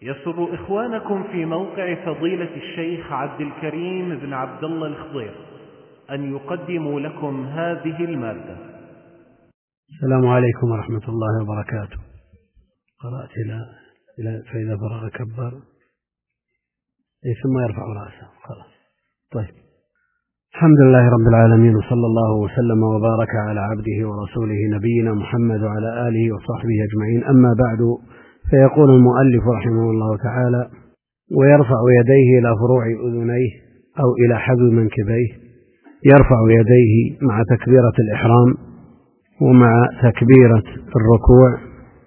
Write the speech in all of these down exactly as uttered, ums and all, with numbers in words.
يسر إخوانكم في موقع فضيلة الشيخ عبد الكريم بن عبد الله الخضير أن يقدموا لكم هذه المادة. السلام عليكم ورحمة الله وبركاته. قرأت إلى إلى فإذا فرغ كبر ثم يرفع رأسه خلاص. طيب، الحمد لله رب العالمين، وصلى الله وسلم وبارك على عبده ورسوله نبينا محمد وعلى آله وصحبه أجمعين. أما بعد، فيقول المؤلف رحمه الله تعالى: ويرفع يديه إلى فروع أذنيه أو إلى حذو منكبيه. يرفع يديه مع تكبيرة الإحرام ومع تكبيرة الركوع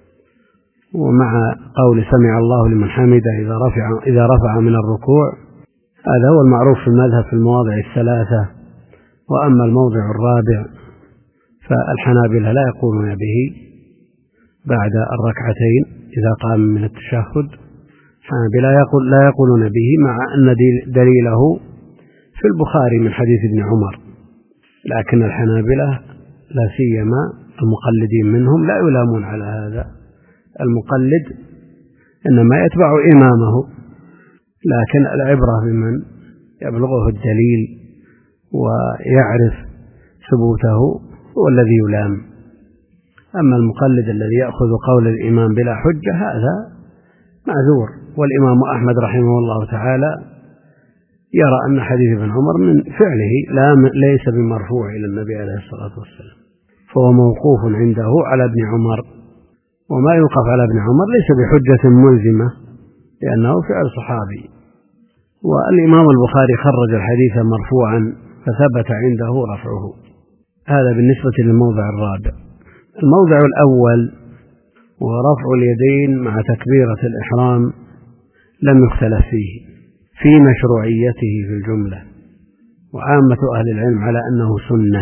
ومع قول سمع الله لمن حمده إذا رفع, إذا رفع من الركوع. هذا هو المعروف في المذهب في المواضع الثلاثة. وأما الموضع الرابع فالحنابلة لا يقولون به بعد الركعتين إذا قام من التشهد. الحنابلة يقول لا يقولون به، مع أن دليله في البخاري من حديث ابن عمر، لكن الحنابلة لا سيما المقلدين منهم لا يلامون على هذا. المقلد إنما يتبع إمامه، لكن العبرة بمن يبلغه الدليل ويعرف ثبوته هو الذي يلام. أما المقلد الذي يأخذ قول الإمام بلا حجة هذا معذور. والإمام أحمد رحمه الله تعالى يرى أن حديث ابن عمر من فعله لا ليس بمرفوع إلى النبي عليه الصلاة والسلام، فهو موقوف عنده على ابن عمر، وما يوقف على ابن عمر ليس بحجة ملزمة لأنه فعل صحابي. والإمام البخاري خرج الحديث مرفوعا فثبت عنده رفعه. هذا بالنسبة للموضع الرابع. الموضع الأول ورفع اليدين مع تكبيرة الإحرام لم يختلف فيه في مشروعيته في الجملة، وعامة أهل العلم على أنه سنة،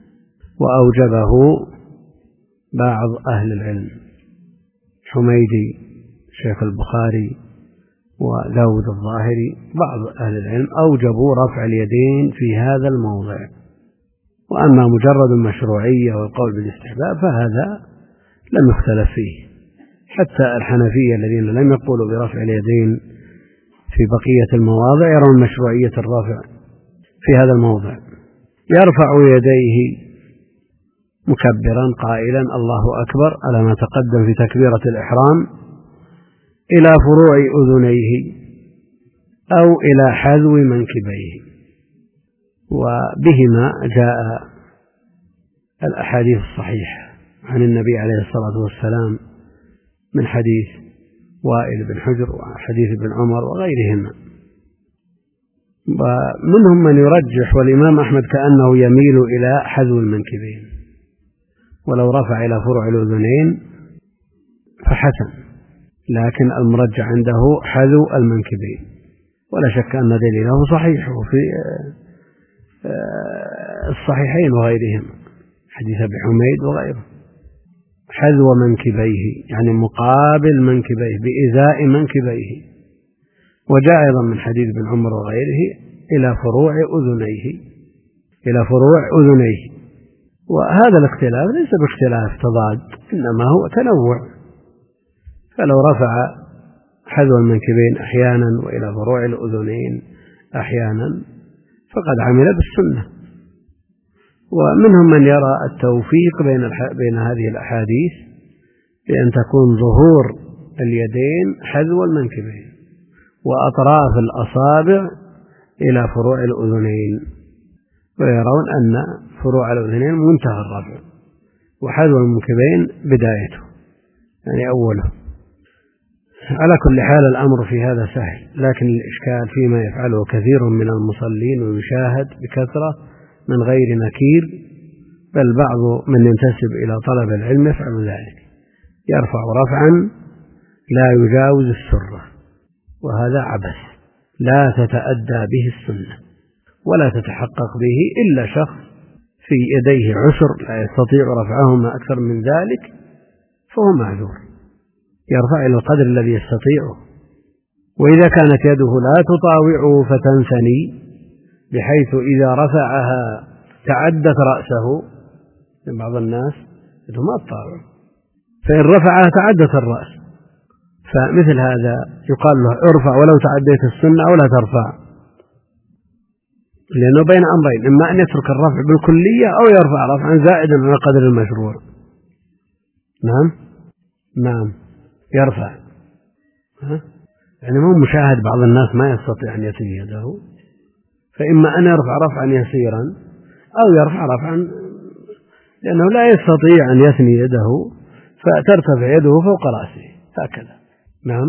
وأوجبه بعض أهل العلم. حميدي شيخ البخاري وداود الظاهري بعض أهل العلم أوجبوا رفع اليدين في هذا الموضع. وأما مجرد المشروعية والقول بالاستحباب فهذا لم يختلف فيه. حتى الحنفية الذين لم يقولوا برفع اليدين في بقية المواضع يرون مشروعية الرفع في هذا الموضع. يرفع يديه مكبرا قائلا الله أكبر على ما تقدم في تكبيرة الإحرام إلى فروع أذنيه أو إلى حذو منكبيه. وبهما جاء الأحاديث الصحيحة عن النبي عليه الصلاة والسلام من حديث وائل بن حجر وحديث ابن عمر وغيرهما. ومنهم من يرجح، والإمام أحمد كأنه يميل إلى حذو المنكبين، ولو رفع إلى فروع الأذنين فحسن، لكن المرجح عنده حذو المنكبين. ولا شك أن دليله صحيح وفي الصحيحين وغيرهما، حديث أبي حميد وغيره. حذو منكبيه يعني مقابل منكبيه بإزاء منكبيه. وجاء أيضا من حديث ابن عمر وغيره إلى فروع أذنيه إلى فروع أذنيه. وهذا الاختلاف ليس باختلاف تضاد، إنما هو تنوع. فلو رفع حذو المنكبين أحيانا وإلى فروع الأذنين أحيانا فقد عمل بالسنة. ومنهم من يرى التوفيق بين بين هذه الأحاديث بأن تكون ظهور اليدين حذو المنكبين وأطراف الأصابع إلى فروع الأذنين، ويرون أن فروع الأذنين منتهى الرفع وحذو المنكبين بدايته يعني أوله. على كل حال الأمر في هذا سهل، لكن الإشكال فيما يفعله كثير من المصلين ويشاهد بكثرة من غير نكير، بل بعض من ينتسب إلى طلب العلم يفعل ذلك، يرفع رفعا لا يجاوز السرة، وهذا عبث لا تتأدى به السنة ولا تتحقق به إلا شخص في يديه عسر لا يستطيع رفعهما أكثر من ذلك فهو معذور، يرفع إلى القدر الذي يستطيعه. وإذا كانت يده لا تطاوعه فتنثني بحيث إذا رفعها تعدت رأسه، من بعض الناس يده ما تطاوع، فإن رفعها تعدت الرأس فمثل هذا يقال له ارفع ولو تعديت السنة أو لا ترفع، لأنه بين أمرين، إما أن يترك الرفع بالكلية أو يرفع رفعا زائدا على قدر المشروع. نعم نعم يرفع. ها؟ يعني مو مشاهد بعض الناس ما يستطيع أن يثني يده، فإما أن يرفع رفعا يسيرا أو يرفع رفعا لأنه لا يستطيع أن يثني يده فترتفع يده فوق رأسه هكذا. نعم.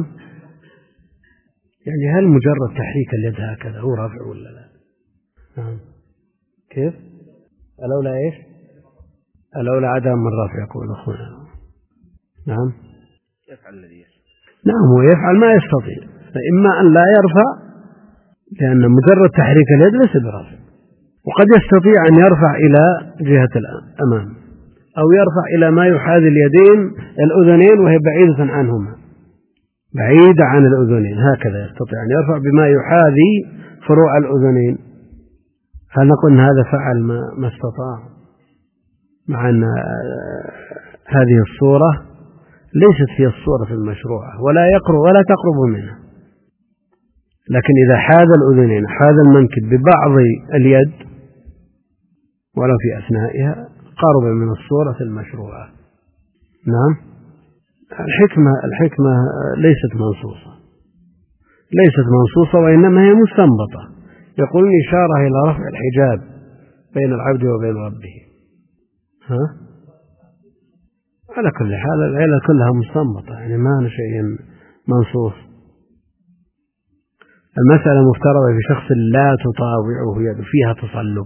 يعني هل مجرد تحريك اليد هكذا هو رفع ولا لا؟ نعم. كيف؟ الأولى إيش؟ الأولى عدم الرفع يقول أخونا. نعم. يفعل الذي يفعل. نعم هو يفعل ما يستطيع، فإما أن لا يرفع لأن مجرد تحريك اليد ليس برفع، وقد يستطيع أن يرفع إلى جهة الأمام أو يرفع إلى ما يحاذي اليدين الأذنين وهي بعيدة عنهما، بعيدة عن الأذنين، هكذا يستطيع أن يرفع بما يحاذي فروع الأذنين. هل نقول أن هذا فعل ما, ما استطاع؟ مع أن هذه الصورة ليست هي الصورة المشروعة ولا يقرب ولا تقرب منها، لكن إذا حاذ الأذنين حاذ المنكب ببعض اليد ولو في أثنائها قرب من الصورة المشروعة. نعم. الحكمة الحكمة ليست منصوصة ليست منصوصة وإنما هي مستنبطة. يقول إشارة إلى رفع الحجاب بين العبد وبين ربه. ها؟ على كل حال العلة كلها مستنبطة، يعني ما شيء منصوص. المسألة مفترضة في شخص لا تطاوعه يد فيها تصلب،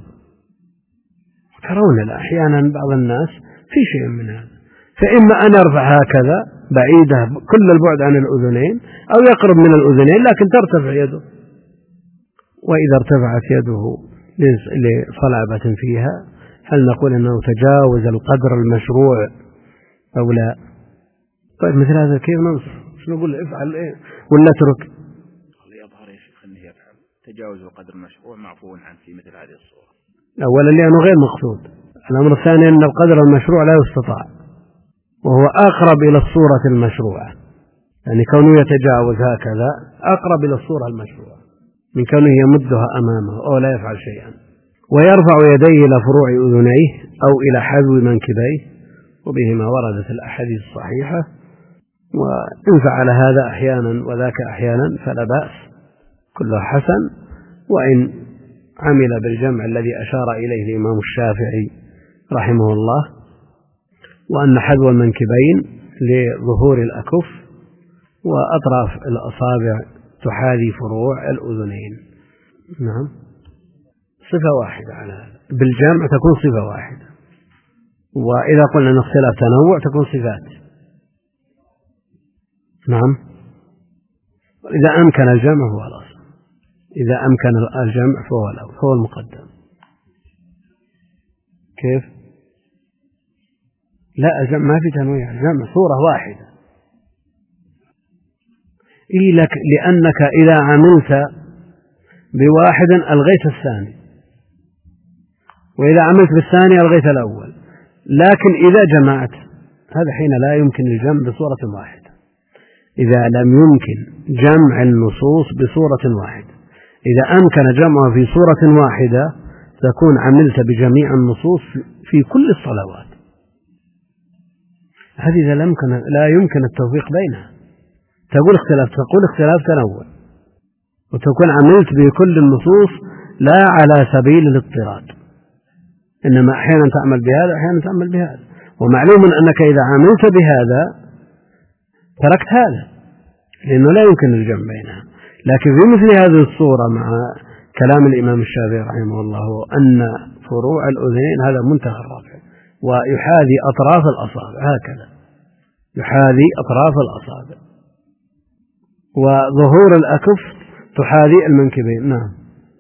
ترون أحيانا بعض الناس في شيء من هذا، فإما أن يرفع هكذا بعيدة كل البعد عن الأذنين أو يقرب من الأذنين لكن ترتفع يده، وإذا ارتفعت يده لصلابة فيها هل نقول أنه تجاوز القدر المشروع أو لا؟ طيب مثل هذا كيف ننصف؟ شو نقول افعل إيه ولا اترك؟ يظهر يا شيخ أنه يفعل تجاوز القدر المشروع معفو عنه في مثل هذه الصورة. أولا لأنه غير مقصود. الأمر الثاني أن القدر المشروع لا يستطاع وهو أقرب إلى الصورة المشروعة، يعني كونه يتجاوز هكذا أقرب إلى الصورة المشروعة من كونه يمدها أمامه أو لا يفعل شيئا. ويرفع يديه إلى فروع أذنيه أو إلى حذو منكبيه، وبهما وردت الأحاديث الصحيحة، وإن فعل هذا أحيانا وذاك أحيانا فلا بأس، كله حسن. وإن عمل بالجمع الذي أشار إليه الإمام الشافعي رحمه الله، وأن حذو المنكبين لظهور الأكف وأطراف الأصابع تحاذي فروع الأذنين. نعم. صفة واحدة على هذا، بالجمع تكون صفة واحدة، وإذا قلنا أن اختلاف تنوع تكون صفات. نعم. إذا أمكن الجمع هو الأصل، إذا أمكن الجمع فهو الأول فهو المقدم. كيف؟ لا الجمع ما في تنويع، الجمع صورة واحدة. إيه لك لأنك إذا عملت بواحد ألغيت الثاني، وإذا عملت بالثاني ألغيت الأول، لكن إذا جمعت هذا حين لا يمكن الجمع بصورة واحدة. إذا لم يمكن جمع النصوص بصورة واحدة، إذا أمكن جمعها في صورة واحدة تكون عملت بجميع النصوص في كل الصلوات. هذه إذا لم يمكن لا يمكن التوفيق بينها، تقول اختلاف تقول اختلاف تنوع، وتكون عملت بكل النصوص لا على سبيل الاضطراد، إنما أحيانا تعمل بهذا أحيانا تعمل بهذا. ومعلوم أنك إذا عملت بهذا تركت هذا لأنه لا يمكن الجمع بينها. لكن في مثل هذه الصورة مع كلام الإمام الشافعي رحمه الله أن فروع الأذنين هذا منتهى الرفع، ويحاذي أطراف الأصابع هكذا، يحاذي أطراف الأصابع، وظهور الأكف تحاذي المنكبين. نعم.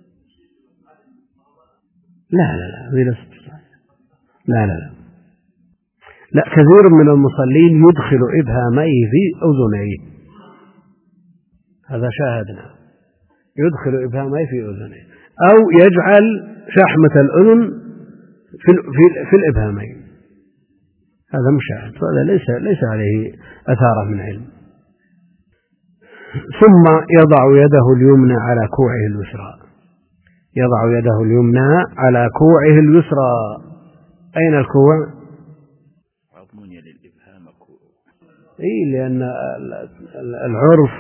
لا لا لا هذه ليست لا لا لا لا كثير من المصلين يدخل إبهاميه في أذنيه، هذا شاهدنا، يدخل إبهاميه في أذنيه أو يجعل شحمة الأذن في في في الإبهامين، هذا مشاهد، وهذا ليس ليس عليه أثاره من علم. ثم يضع يده اليمنى على كوعه اليسرى، يضع يده اليمنى على كوعه اليسرى. أين الكوع؟ عظم يلي الإبهام كوع. إيه، لأن العرف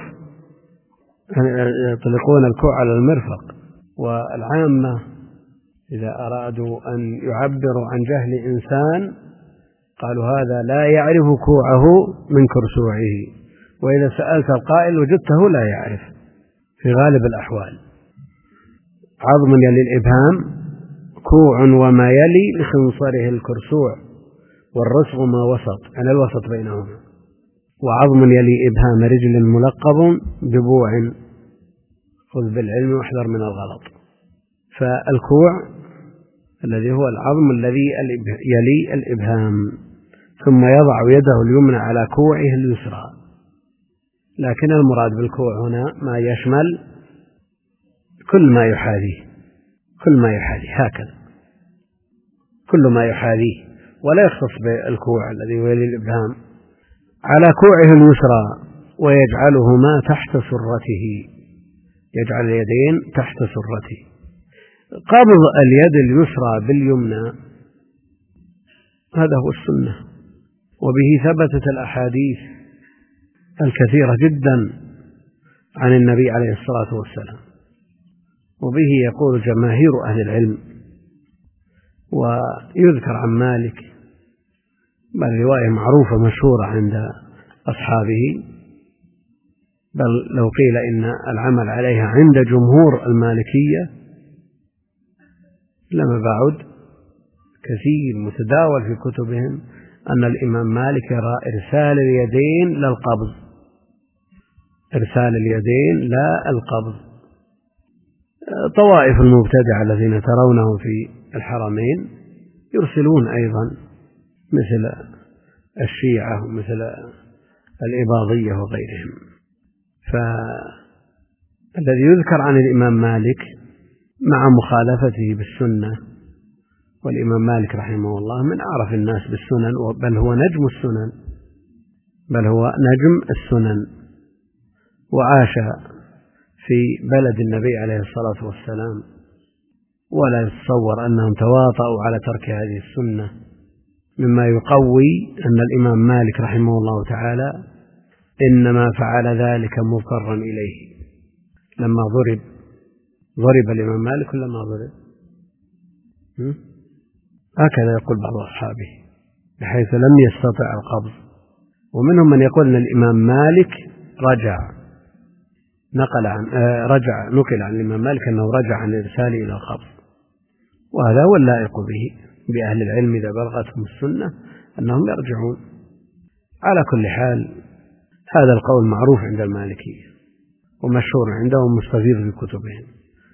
يطلقون الكوع على المرفق، والعامة إذا أرادوا أن يعبروا عن جهل إنسان قالوا هذا لا يعرف كوعه من كرسوعه، وإذا سألت القائل وجدته لا يعرف في غالب الأحوال. عظم يلي الإبهام كوع وما يلي لخنصره الكرسوع، والرسغ ما وسط، أنا الوسط بينهما. وعظم يلي إبهام رجل ملقب ببوع، خذ بالعلم واحذر من الغلط. فالكوع الذي هو العظم الذي يلي الإبهام، ثم يضع يده اليمنى على كوعه اليسرى. لكن المراد بالكوع هنا ما يشمل كل ما يحاذيه، كل ما يحاذيه هكذا، كل ما يحاذيه، ولا يختص بالكوع الذي يلي الإبهام. على كوعه اليسرى ويجعلهما تحت سرته، يجعل اليدين تحت سرته. قبض اليد اليسرى باليمنى هذا هو السنة، وبه ثبتت الأحاديث الكثيرة جدا عن النبي عليه الصلاة والسلام، وبه يقول جماهير أهل العلم. ويذكر عن مالك، بل رواية معروفة مشهورة عند أصحابه، بل لو قيل إن العمل عليها عند جمهور المالكية لما بعد كثير متداول في كتبهم أن الإمام مالك يرى إرسال اليدين للقبض، إرسال اليدين لا القبض. طوائف المبتدع الذين ترونه في الحرمين يرسلون أيضا، مثل الشيعة ومثل الإباضية وغيرهم. فالذي يذكر عن الإمام مالك مع مخالفته بالسنة، والإمام مالك رحمه الله من أعرف الناس بالسنن، بل هو نجم السنن، بل هو نجم السنن، وعاش في بلد النبي عليه الصلاة والسلام، ولا يتصور أنهم تواطؤوا على ترك هذه السنة، مما يقوي أن الإمام مالك رحمه الله تعالى إنما فعل ذلك مضطرا إليه. لما ضرب ضرب الإمام مالك لما ضرب، هكذا يقول بعض أصحابه، بحيث لم يستطع القبض. ومنهم من يقول أن الإمام مالك رجع نقل عن آه رجع نقل عن الإمام مالك أنه رجع عن الإرسال إلى القبض، وهذا هو اللائق به بأهل العلم إذا بلغتهم السنة أنهم يرجعون. على كل حال هذا القول معروف عند المالكية ومشهور عندهم مستفيض في كتبهم.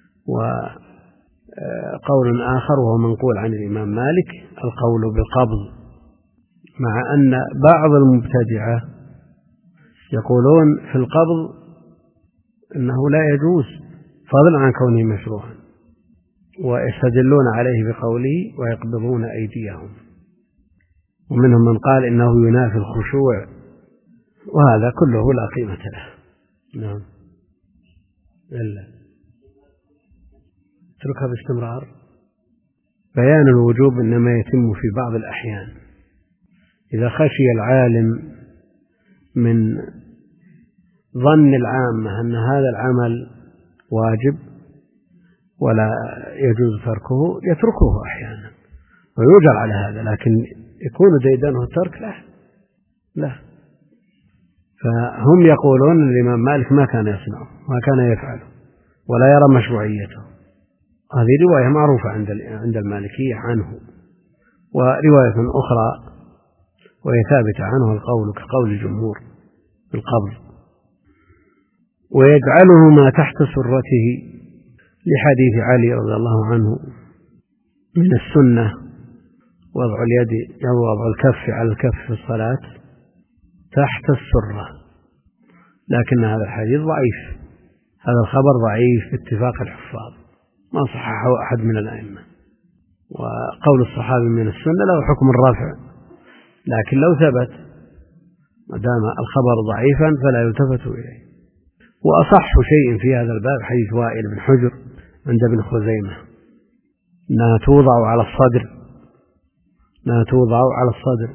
وقول آخر وهو منقول عن الإمام مالك القول بالقبض، مع أن بعض المبتدعة يقولون في القبض أنه لا يجوز فضلا عن كونه مشروعا، ويستدلون عليه بقوله ويقبضون أيديهم. ومنهم من قال إنه ينافي الخشوع، وهذا كله لا قيمة له. نعم، إلا اتركها باستمرار. بيان الوجوب إنما يتم في بعض الأحيان، إذا خشي العالم من ظن العامة أن هذا العمل واجب ولا يجوز تركه يتركه أحيانا ويوجر على هذا، لكن يكون ديدنه الترك لا لا. فهم يقولون أن الإمام مالك ما كان يصنعه، ما كان يفعله، ولا يرى مشروعيته. هذه رواية معروفة عند عند المالكية عنه. ورواية أخرى وهي ثابتة عنه القول كقول الجمهور بالقبض. ويجعلهما تحت سرته لحديث علي رضي الله عنه من السنة وضع اليد وضع الكف على الكف في الصلاة تحت السرة، لكن هذا الحديث ضعيف، هذا الخبر ضعيف باتفاق الحفاظ، ما صححه أحد من الأئمة. وقول الصحابي من السنة له حكم الرفع، لكن لو ثبت ما دام الخبر ضعيفا فلا يلتفت إليه. وأصح شيء في هذا الباب حديث وائل بن حجر عند ابن خزيمة أنها توضع على الصدر أنها توضع على الصدر.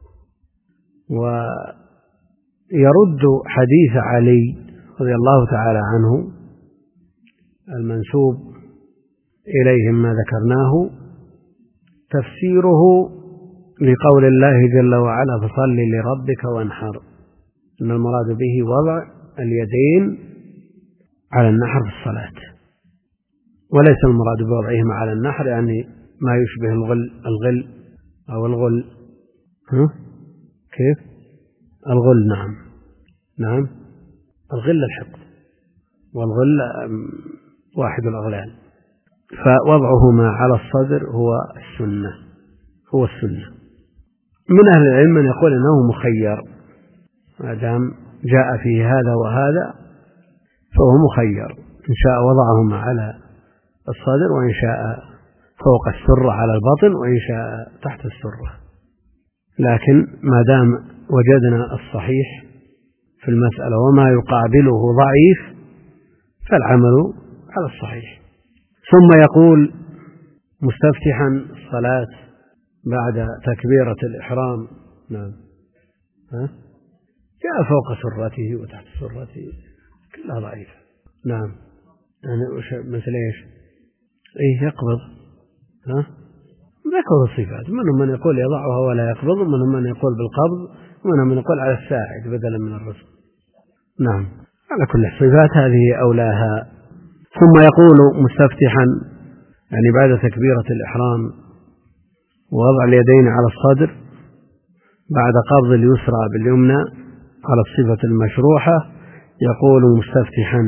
ويرد حديث علي رضي الله تعالى عنه المنسوب إليهم ما ذكرناه تفسيره لقول الله جل وعلا فصل لربك وانحر، أن المراد به وضع اليدين على النحر في الصلاة، وليس المراد بوضعهما على النحر يعني ما يشبه الغل الغل أو الغل. ها؟ كيف؟ الغل نعم نعم الغل الحقد والغل واحد الأغلال، فوضعهما على الصدر هو السنة هو السنة. من أهل العلم من يقول أنه مخير، ما دام جاء فيه هذا وهذا فهو مخير، إن شاء وضعهما على الصدر وإن شاء فوق السرة على البطن وإن شاء تحت السرة، لكن ما دام وجدنا الصحيح في المسألة وما يقابله ضعيف فالعمل على الصحيح. ثم يقول مستفتحا الصلاة بعد تكبيرة الإحرام. نعم ها؟ جاء فوق سرته وتحت سرته كلها ضعيفة. نعم يعني مثل ايش؟ ايه يقبض. ها؟ ذكروا الصفات، منهم من يقول يضعها ولا يقبض، ومنهم من يقول بالقبض، ومنهم من يقول على الساعد بدلا من الرسل. نعم على كل الصفات هذه أولاها. ثم يقول مستفتحا يعني بعد تكبيرة الإحرام ووضع اليدين على الصدر بعد قبض اليسرى باليمنى على الصفة المشروحة، يقول مستفتحا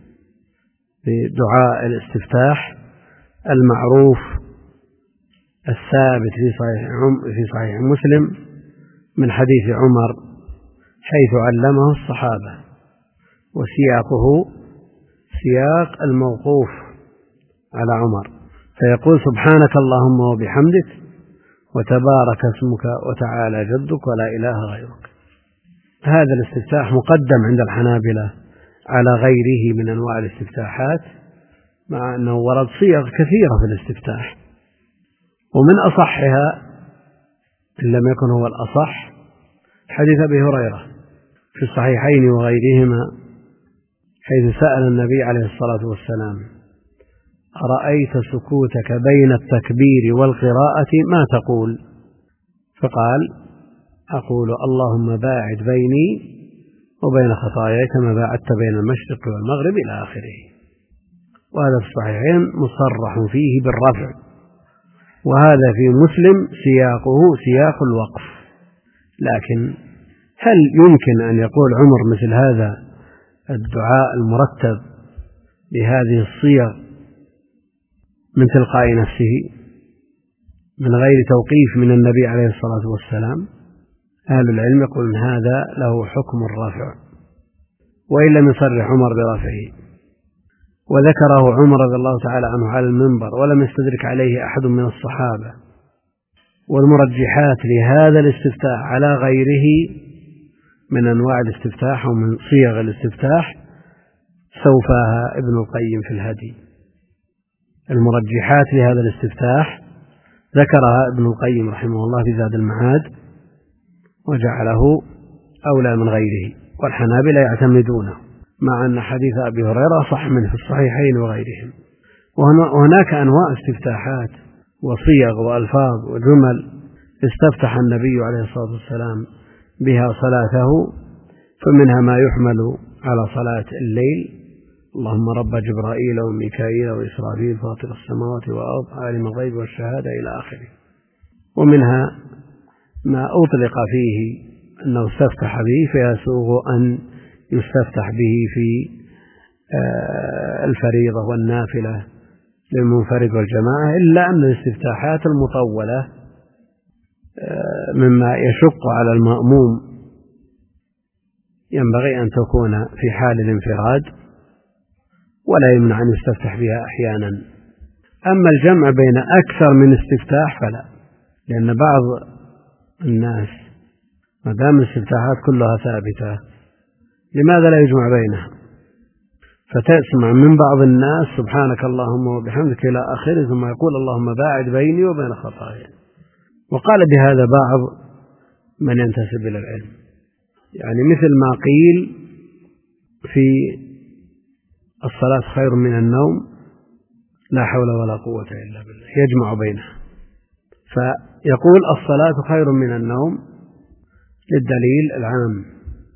بدعاء الاستفتاح المعروف الثابت في صحيح في صحيح مسلم من حديث عمر حيث علمه الصحابة، وسياقه سياق الموقوف على عمر، فيقول سبحانك اللهم وبحمدك وتبارك اسمك وتعالى جدك ولا إله غيرك. هذا الاستفتاح مقدم عند الحنابلة على غيره من أنواع الاستفتاحات، مع أنه ورد صيغ كثيرة في الاستفتاح، ومن أصحها إن لم يكن هو الأصح حديث أبي هريرة في الصحيحين وغيرهما حيث سأل النبي عليه الصلاة والسلام أرأيت سكوتك بين التكبير والقراءة ما تقول؟ فقال أقول اللهم باعد بيني وبين خطاياي كما باعدت بين المشرق والمغرب إلى آخره. وهذا في الصحيحين مصرح فيه بالرفع، وهذا في مسلم سياقه سياق الوقف. لكن هل يمكن أن يقول عمر مثل هذا الدعاء المرتب بهذه الصيغ من تلقاء نفسه من غير توقيف من النبي عليه الصلاة والسلام؟ أهل العلم يقولون هذا له حكم الرفع، وإن لم يصرح عمر برفعه، وذكره عمر رضي الله تعالى عنه على المنبر ولم يستدرك عليه أحد من الصحابة. والمرجحات لهذا الاستفتاح على غيره من أنواع الاستفتاح ومن صيغ الاستفتاح سوفاها ابن القيم في الهدي. المرجحات لهذا الاستفتاح ذكرها ابن القيم رحمه الله في زاد المعاد وجعله أولى من غيره، والحنابلة يعتمدونه، مع أن حديث أبي هريرة صح منه في الصحيحين وغيرهم. وهناك أنواع استفتاحات وصيغ وألفاظ وجمل استفتح النبي عليه الصلاة والسلام بها صلاته، فمنها ما يحمل على صلاة الليل اللهم رب جبرائيل وميكائيل وإسرافيل فاطر السماوات والأرض عالم الغيب والشهادة إلى آخره. ومنها ما أطلق فيه أنه استفتح به فيسوغ أن يستفتح به في الفريضة والنافلة للمنفرد والجماعة، إلا أن الاستفتاحات المطولة مما يشق على المأموم ينبغي أن تكون في حال الانفراد، ولا يمنع أن يستفتح بها أحيانا. أما الجمع بين أكثر من استفتاح فلا، لأن بعض الناس ما دام الاستفتاحات كلها ثابتة لماذا لا يجمع بينها؟ فتسمع من بعض الناس سبحانك اللهم وبحمدك إلى آخره، ثم يقول اللهم باعد بيني وبين خطاياي. وقال بهذا بعض من ينتسب إلى العلم، يعني مثل ما قيل في الصلاة خير من النوم، لا حول ولا قوة إلا بالله، يجمع بينها. فيقول الصلاة خير من النوم للدليل العام،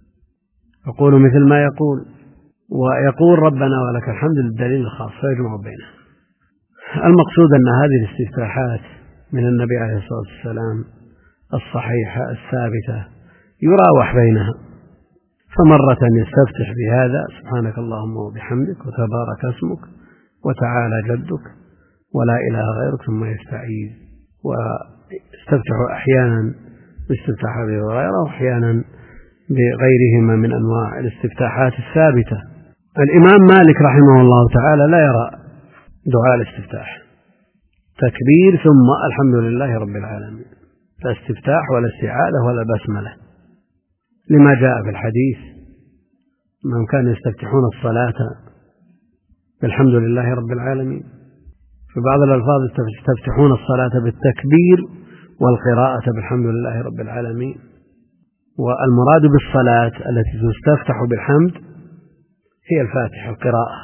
يقول مثل ما يقول، ويقول ربنا ولك الحمد للدليل الخاص، فيجمع بينها. المقصود أن هذه الاستفتاحات من النبي عليه الصلاة والسلام الصحيحة الثابتة يراوح بينها، فمرة يستفتح بهذا سبحانك اللهم وبحمدك وتبارك اسمك وتعالى جدك ولا إله غيرك، ثم يستعيذ. ويستفتح أحيانا باستفتاح أبي هريرة وأحيانا بغيرهما من أنواع الاستفتاحات الثابتة. الإمام مالك رحمه الله تعالى لا يرى دعاء الاستفتاح تكبير ثم الحمد لله رب العالمين، لا استفتاح ولا استعاذة ولا بسملة، لما جاء في الحديث من كان يستفتحون الصلاة بالحمد لله رب العالمين. في بعض الألفاظ يستفتحون الصلاة بالتكبير والقراءة بالحمد لله رب العالمين. والمراد بالصلاة التي تستفتح بالحمد هي الفاتحة، القراءة،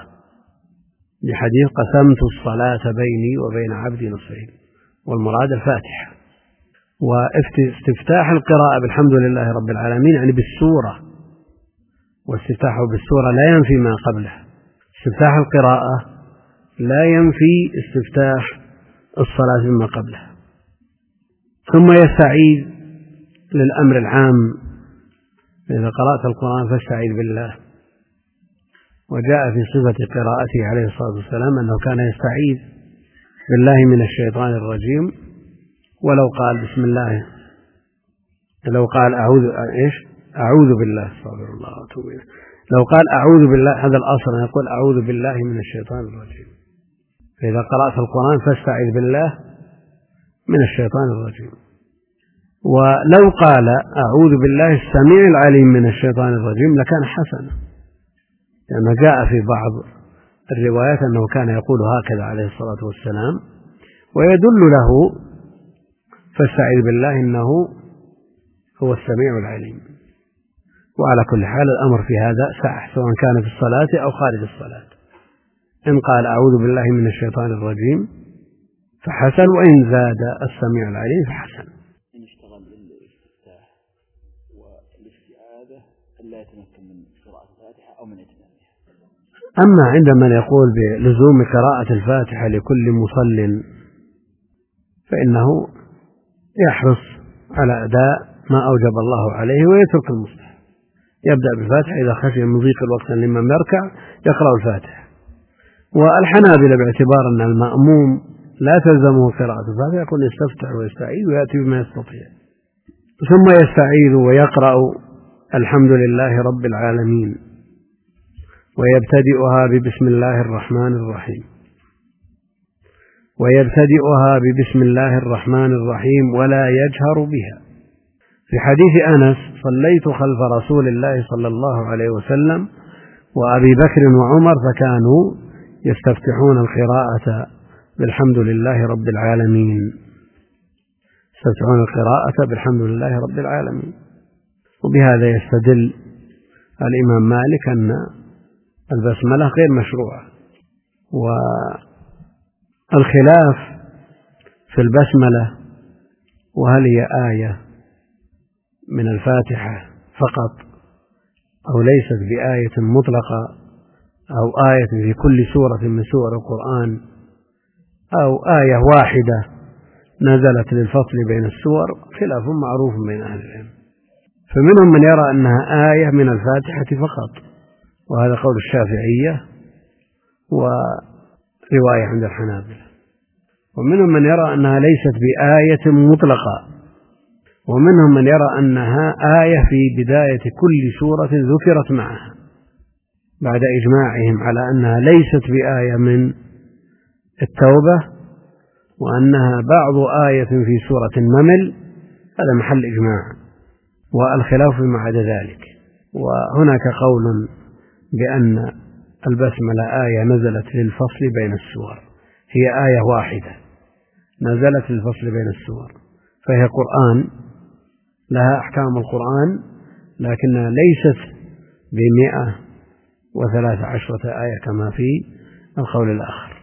لحديث قسمت الصلاة بيني وبين عبدي نصفين، والمراد الفاتحة. واستفتاح القراءة بالحمد لله رب العالمين يعني بالسورة، واستفتاحه بالسورة لا ينفي ما قبله. استفتاح القراءة لا ينفي استفتاح الصلاة مما قبله. ثم يستعيذ للأمر العام، إذا قرأت القرآن فاستعيذ بالله. وجاء في صفة قراءته عليه الصلاة والسلام أنه كان يستعيذ بالله من الشيطان الرجيم، ولو قال بسم الله، لو قال أعوذ إيش أعوذ بالله استغفر الله وأتوب إليه، لو قال أعوذ بالله، هذا الأصل يقول أعوذ بالله من الشيطان الرجيم. فإذا قرأت القرآن فاستعيذ بالله من الشيطان الرجيم. ولو قال أعوذ بالله السميع العليم من الشيطان الرجيم لكان حسنا، لأن جاء في بعض الروايات أنه كان يقول هكذا عليه الصلاة والسلام، ويدل له فاستعيذ بالله إنه هو السميع العليم. وعلى كل حال الأمر في هذا سعة، سواء كان في الصلاة أو خارج الصلاة. إن قال أعوذ بالله من الشيطان الرجيم فحسن، وإن زاد السميع العليم فحسن. إن اشتغل بالاستفتاح والاستعاذة ألا يتمكن من قراءة الفاتحة أو من إتمامها. أما عند من يقول بلزوم قراءة الفاتحة لكل مصل فإنه يحرص على أداء ما أوجب الله عليه ويترك المصلح. يبدأ بالفاتحة، إذا خشي من ضيق الوقت لمن يركع يقرأ الفاتحة. والحنابلة باعتبار أن المأموم لا تلزمه قراءة الفاتحة يقول يستفتح ويستعيذ ويأتي بما يستطيع، ثم يستعيذ ويقرأ الحمد لله رب العالمين، ويبتدئها ببسم الله الرحمن الرحيم ويبتدئها ببسم الله الرحمن الرحيم ولا يجهر بها. في حديث أنس صليت خلف رسول الله صلى الله عليه وسلم وأبي بكر وعمر فكانوا يستفتحون القراءة بالحمد لله رب العالمين، يستفتحون القراءة بالحمد لله رب العالمين. وبهذا يستدل الإمام مالك أن البسملة غير مشروعة. والخلاف في البسملة، وهل هي آية من الفاتحة فقط أو ليست بآية مطلقة، أو آية في كل سورة من سور القرآن، أو آية واحدة نزلت للفصل بين السور، خلاف معروف بين أهل العلم. فمنهم من يرى أنها آية من الفاتحة فقط، وهذا قول الشافعية ورواية عند الحنابلة. ومنهم من يرى أنها ليست بآية مطلقة، ومنهم من يرى أنها آية في بداية كل سورة ذكرت معها، بعد إجماعهم على أنها ليست بآية من التوبة، وأنها بعض آية في سورة النمل، هذا محل إجماع، والخلاف فيما عدا ذلك. وهناك قول بأن البسملة آية نزلت للفصل بين السور، هي آية واحدة نزلت للفصل بين السور، فهي قرآن لها أحكام القرآن، لكنها ليست بمئة وثلاث عشرة آية كما في القول الآخر.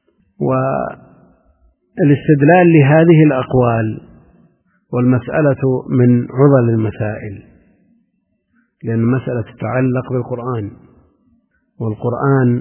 والاستدلال لهذه الأقوال والمسألة من عضل المسائل، لأن المسألة تتعلق بالقرآن، والقرآن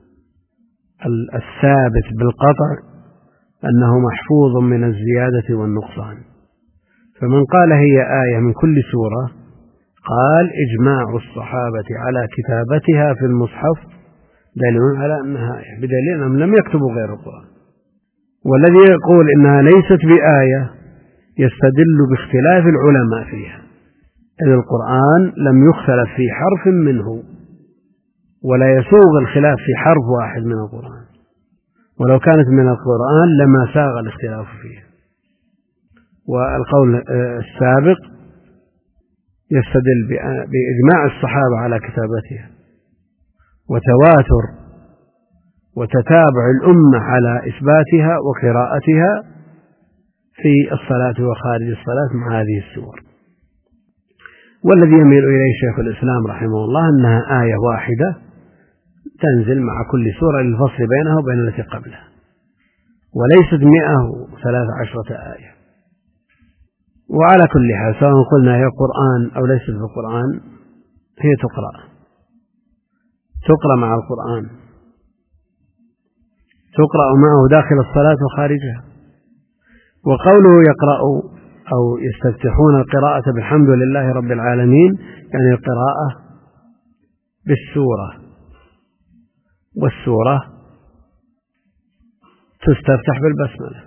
الثابت بالقطع أنه محفوظ من الزيادة والنقصان، فمن قال هي آية من كل سورة قال إجماع الصحابة على كتابتها في المصحف دليل على أنها آية، بدليل أنهم لم يكتبوا غير القرآن. والذي يقول إنها ليست بآية يستدل باختلاف العلماء فيها، إذ القرآن لم يختلف في حرف منه، ولا يسوغ الخلاف في حرف واحد من القرآن، ولو كانت من القرآن لما ساغ الاختلاف فيها. والقول السابق يستدل بإجماع الصحابة على كتابتها وتواتر وتتابع الأمة على إثباتها وقراءتها في الصلاة وخارج الصلاة مع هذه السور. والذي يميل إليه شيخ الإسلام رحمه الله أنها آية واحدة تنزل مع كل سورة للفصل بينها وبين التي قبلها، وليست مئة وثلاث عشرة آية. وعلى كل حال سواء قلنا هي قرآن أو ليست بالقرآن هي تقرأ تقرأ مع القرآن، تقرأ معه داخل الصلاة وخارجها. وقوله يقرأ أو يستفتحون القراءة بالحمد لله رب العالمين يعني القراءة بالسورة، والسورة تستفتح بالبسملة.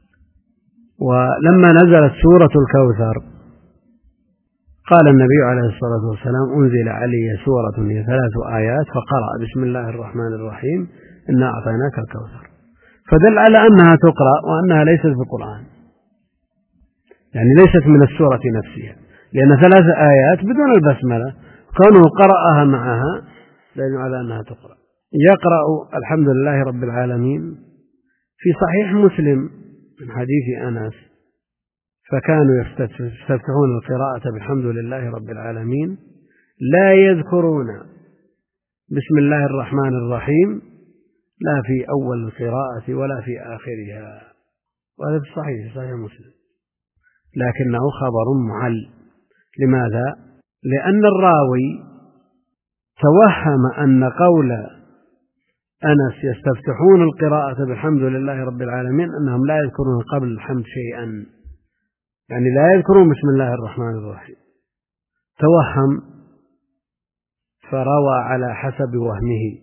ولما نزلت سورة الكوثر قال النبي عليه الصلاة والسلام أنزل علي سورة هي ثلاث آيات فقرأ بسم الله الرحمن الرحيم إنا أعطيناك الكوثر، فدل على أنها تقرأ وأنها ليست بالقرآن، يعني ليست من السورة نفسها، لأن ثلاث آيات بدون البسملة كونه قرأها معها دليل على أنها تقرأ. يقرأ الحمد لله رب العالمين في صحيح مسلم من حديث أنس فكانوا يستفتحون القراءة بالحمد لله رب العالمين لا يذكرون بسم الله الرحمن الرحيم لا في أول القراءة ولا في آخرها، وهذا في صحيح صحيح مسلم، لكنه خبر معل. لماذا؟ لأن الراوي توهم أن قول أنس يستفتحون القراءة بالحمد لله رب العالمين أنهم لا يذكرون قبل الحمد شيئا، يعني لا يذكرون بسم الله الرحمن الرحيم، توهم فروى على حسب وهمه.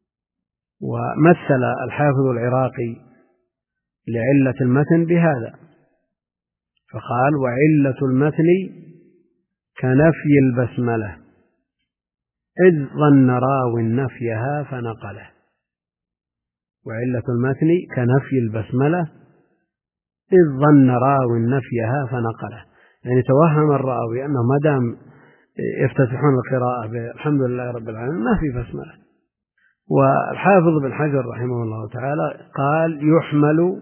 ومثل الحافظ العراقي لعلة المتن بهذا فقال وعلة المتن كنفي البسملة إذ ظن راو نفيها فنقله. وعلة المتن كنفي البسملة إذ ظن راو نفيها فنقله، يعني توهم الراوي أنه ما دام يفتتحون القراءة بالحمد لله رب العالمين ما في بسملة. والحافظ بن حجر رحمه الله تعالى قال يحمل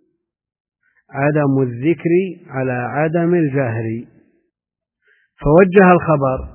عدم الذكر على عدم الجهر، فوجه الخبر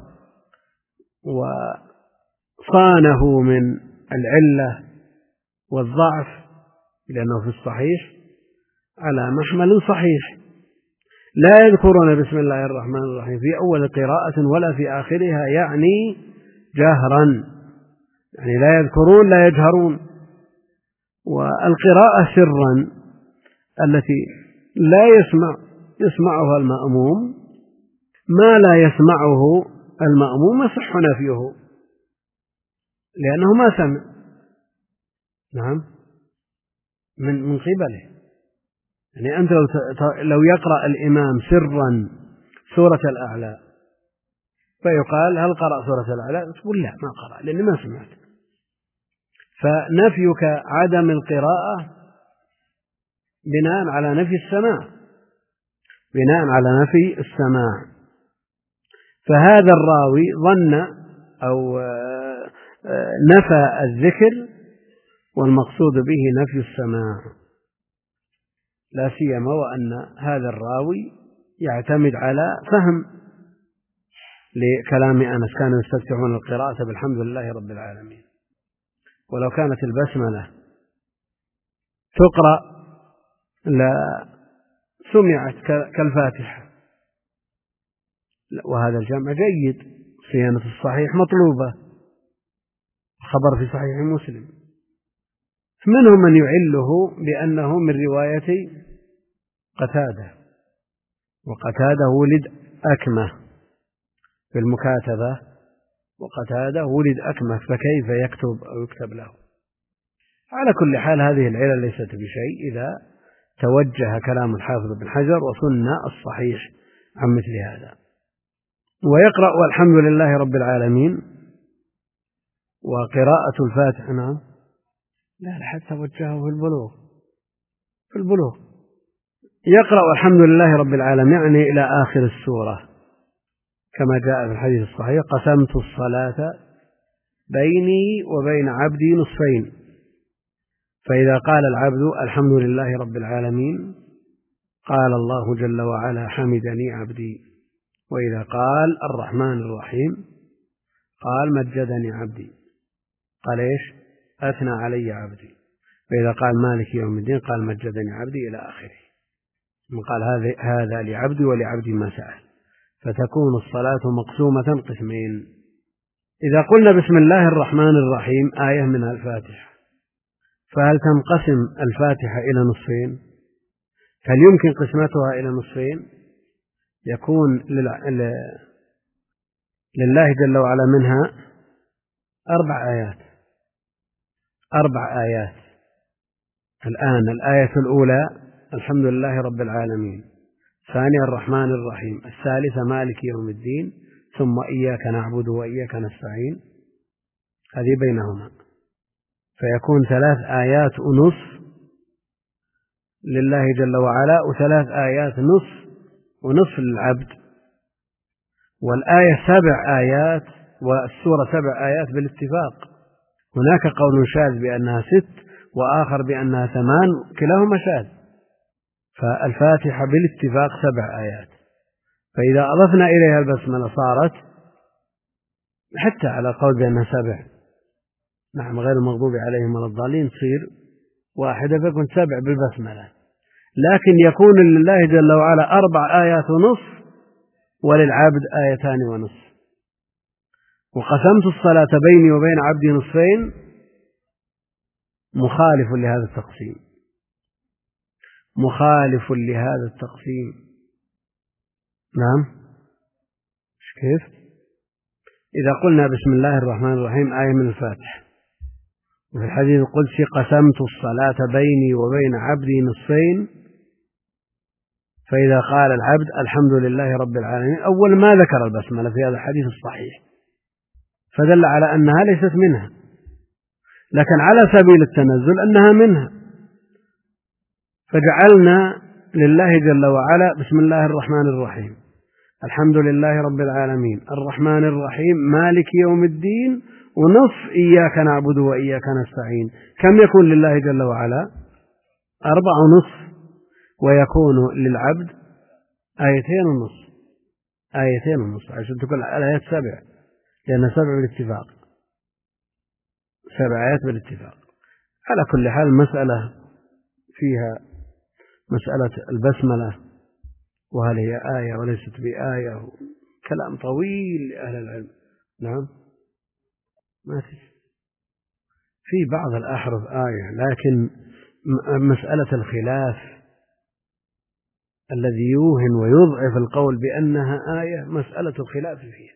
وصانه من العلة والضعف لأنه في الصحيح على محمل صحيح. لا يذكرون بسم الله الرحمن الرحيم في أول قراءة ولا في آخرها، يعني جهرا، يعني لا يذكرون لا يجهرون. والقراءة سرا التي لا يسمع يسمعها المأموم ما لا يسمعه المأموم يصح نفيه لأنه ما سمع، نعم، من من قبله. يعني أنت لو لو يقرأ الإمام سرا سورة الأعلى فيقال هل قرأ سورة الأعلى؟ تقول لا ما قرأ لأني ما سمعت. فنفيك عدم القراءة بناء على نفي السماع، بناء على نفي السماع. فهذا الراوي ظن أو نفى الذكر والمقصود به نفي السماع، لا سيما وأن هذا الراوي يعتمد على فهم لكلام أنس كانوا يستفتحون القراءة بالحمد لله رب العالمين. ولو كانت البسملة تقرأ لا سمعت كالفاتحة، وهذا الجمع جيد، صيانة الصحيح مطلوبة، خبر في صحيح مسلم. منهم من يعله بأنه من رواية قتادة، وقتادة ولد أكمة في المكاتبة، وقتادة ولد أكمة فكيف يكتب أو يكتب له؟ على كل حال هذه العلة ليست بشيء إذا توجه كلام الحافظ بن حجر وسن الصحيح عن مثل هذا. ويقرأ والحمد لله رب العالمين وقراءة الفاتحة. نعم، لا حتى وجهه في البلوغ في البلوغ يقرأ والحمد لله رب العالمين يعني إلى آخر السورة، كما جاء في الحديث الصحيح: قسمت الصلاة بيني وبين عبدي نصفين، فإذا قال العبد الحمد لله رب العالمين قال الله جل وعلا حمدني عبدي، وإذا قال الرحمن الرحيم قال مجدني عبدي، قال إيش؟ أثنى علي عبدي، وإذا قال مالك يوم الدين قال مجدني عبدي إلى آخره. قال هذا هذا لعبدي ولعبدي ما سأل، فتكون الصلاة مقسومة قسمين. إذا قلنا بسم الله الرحمن الرحيم آية من الفاتحة، فهل تنقسم الفاتحة إلى نصفين؟ هل يمكن قسمتها إلى نصفين؟ يكون لله جل وعلا منها أربع آيات أربع آيات الآن الآية الأولى الحمد لله رب العالمين، ثانيا الرحمن الرحيم، الثالثة مالك يوم الدين، ثم إياك نعبد وإياك نستعين، هذه بينهما، فيكون ثلاث آيات ونصف لله جل وعلا، وثلاث آيات نصف ونصف للعبد. والآية سبع آيات والسورة سبع آيات بالاتفاق. هناك قول شاذ بأنها ست وآخر بأنها ثمان، كلاهما شاذ. فالفاتحة بالاتفاق سبع آيات، فإذا أضفنا إليها البسملة صارت حتى على قول بأنها سبع، نعم، غير المغضوب عليهم ولا الضالين، تصير واحدة فيكون سبع بالبسملة. لكن يكون لله جل وعلا أربع آيات ونصف وللعبد آيتان ونصف. وقسمت الصلاة بيني وبين عبدي نصفين مخالف لهذا التقسيم، مخالف لهذا التقسيم. نعم، كيف؟ إذا قلنا بسم الله الرحمن الرحيم آية من الفاتحة، وفي الحديث القدسي قسمت الصلاة بيني وبين عبدي نصفين، فإذا قال العبد الحمد لله رب العالمين أول ما ذكر البسملة في هذا الحديث الصحيح، فدل على أنها ليست منها، لكن على سبيل التنزل أنها منها، فجعلنا لله جل وعلا بسم الله الرحمن الرحيم، الحمد لله رب العالمين، الرحمن الرحيم، مالك يوم الدين، ونصف إياك نعبد وإياك نستعين. كم يكون لله جل وعلا؟ أربع ونصف، ويكون للعبد آيتين ونصف، آيتين ونصف عشان تكون الآيات سبع، لأن سبع بالاتفاق، سبع آيات بالاتفاق. على كل حال المسألة فيها مسألة البسملة، وهل هي آية وليست بآية، كلام طويل لأهل العلم. نعم، ما في في بعض الأحرف آية، لكن مسألة الخلاف الذي يوهن ويضعف القول بأنها آية مسألة الخلاف فيها.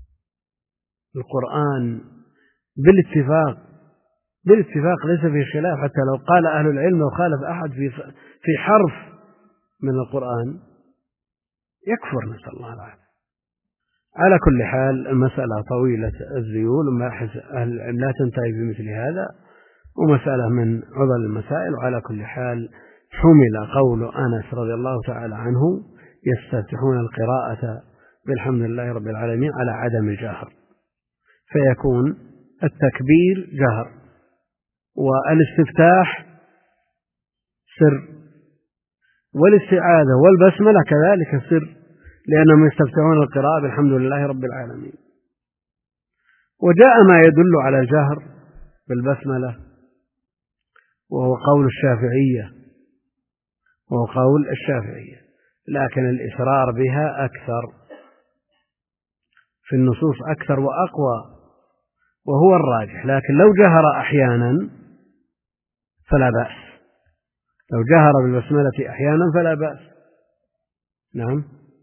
القرآن بالاتفاق بالاتفاق ليس فيه خلاف، حتى لو قال أهل العلم لو خالف أحد في في حرف من القرآن يكفر، نسأل الله العافية. على كل حال المسألة طويلة الذيول، ومباحث أهل العلم لا تنتهي بمثل هذا، ومسألة من عضل المسائل. وعلى كل حال حمل قول أنس رضي الله تعالى عنه يستفتحون القراءة بالحمد لله رب العالمين على عدم الجهر، فيكون التكبير جهر، والاستفتاح سر، والاستعاذة والبسملة كذلك سر، لأنهم يستفتحون القراءة بالحمد لله رب العالمين. وجاء ما يدل على الجهر بالبسملة، وهو قول الشافعية وهو قول الشافعية لكن الإسرار بها أكثر في النصوص أكثر وأقوى، وهو الراجح. لكن لو جهر أحيانا فلا بأس، لو جهر بالبسملة أحيانا فلا بأس. نعم.